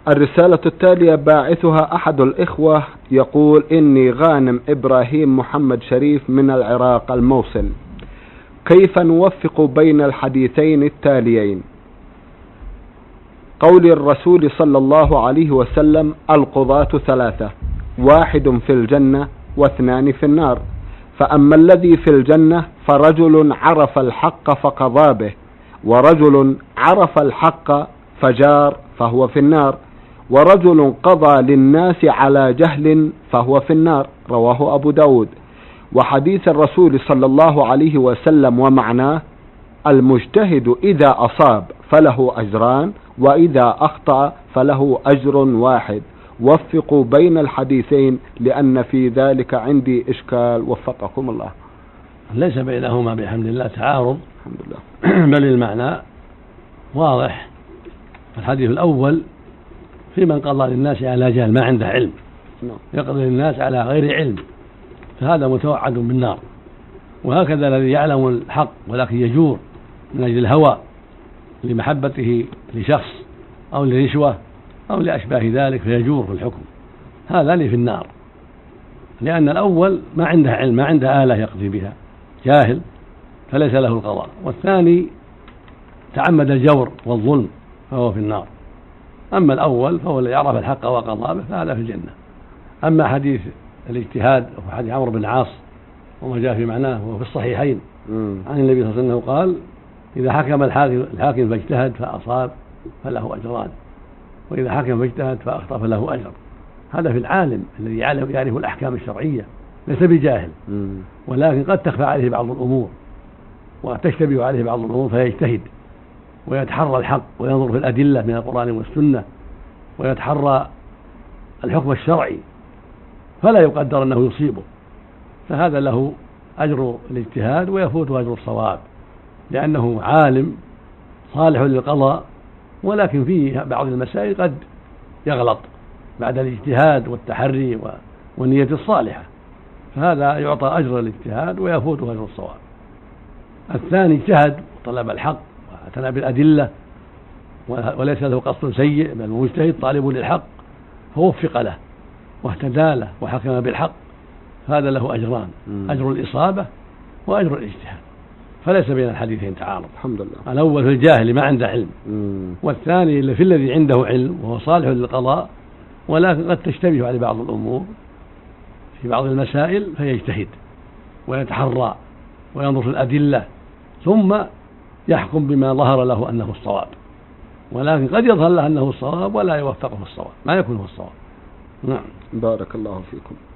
الرسالة التالية باعثها أحد الإخوة يقول: إني غانم إبراهيم محمد شريف من العراق الموصل، كيف نوفق بين الحديثين التاليين؟ قول الرسول صلى الله عليه وسلم: القضاة ثلاثة، واحد في الجنة واثنان في النار، فأما الذي في الجنة فرجل عرف الحق فقضى به، ورجل عرف الحق فجار فهو في النار، ورجل قضى للناس على جهل فهو في النار. رواه أبو داود. وحديث الرسول صلى الله عليه وسلم ومعناه: المجتهد إذا أصاب فله أجران، وإذا أخطأ فله أجر واحد. وفقوا بين الحديثين لأن في ذلك عندي إشكال، وفقكم الله. ليس بينهما بحمد الله تعارض، الحمد لله، بل المعنى واضح. الحديث الأول في من قضى للناس على جهل، ما عنده علم، يقضي للناس على غير علم، فهذا متوعد بالنار. وهكذا الذي يعلم الحق ولكن يجور من أجل الهوى لمحبته لشخص أو لرشوة أو لأشباه ذلك فيجور في الحكم، هذان في النار، لأن الأول ما عنده علم، ما عنده آلة يقضي بها، جاهل فليس له القضاء. والثاني تعمد الجور والظلم فهو في النار. أما الأول فهو الذي يعرف الحق وقضى به فهذا في الجنة. أما حديث الاجتهاد وحديث عمرو بن العاص وما جاء في معناه وفي الصحيحين عن النبي صلى الله عليه وسلم قال: إذا حكم الحاكم فاجتهد فأصاب فله أجران، وإذا حكم فاجتهد فأخطأ فله أجر. هذا في العالم الذي يعرف الأحكام الشرعية، ليس بجاهل، ولكن قد تخفى عليه بعض الأمور وتشتبه عليه بعض الأمور فيجتهد ويتحرى الحق وينظر في الأدلة من القرآن والسنة ويتحرى الحكم الشرعي، فلا يقدر أنه يصيبه، فهذا له أجر الاجتهاد ويفوت أجر الصواب، لأنه عالم صالح للقضاء، ولكن فيه بعض المسائل قد يغلط بعد الاجتهاد والتحري والنية الصالحة، فهذا يعطى أجر الاجتهاد ويفوت أجر الصواب. الثاني اجتهد وطلب الحق واعتنى بالأدلة وليس له قصد سيء، بل مجتهد طالب للحق فوفق له واهتدى له وحكم بالحق، هذا له أجران: أجر الإصابة وأجر الاجتهاد، فليس بين الحديثين تعارض. الحمد لله. الأول في الجاهل ما عنده علم، والثاني اللي في الذي عنده علم وهو صالح للقضاء، ولكن قد تشتبه على بعض الأمور في بعض المسائل فيجتهد ويتحرى وينظر في الأدلة ثم يحكم بما ظهر له أنه الصواب، ولكن قد يظهر له أنه الصواب ولا يوفقه الصواب، ما يكون هو الصواب. نعم. بارك الله فيكم.